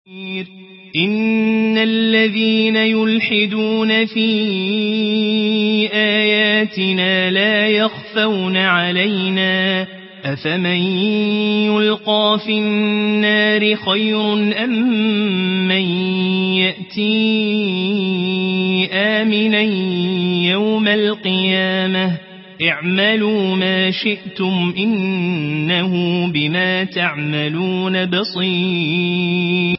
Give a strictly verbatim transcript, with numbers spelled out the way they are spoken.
إن الذين يلحدون في آياتنا لا يخفون علينا أفمن يلقى في النار خير أم من يأتي آمنا يوم القيامة اعملوا ما شئتم إنه بما تعملون بصير.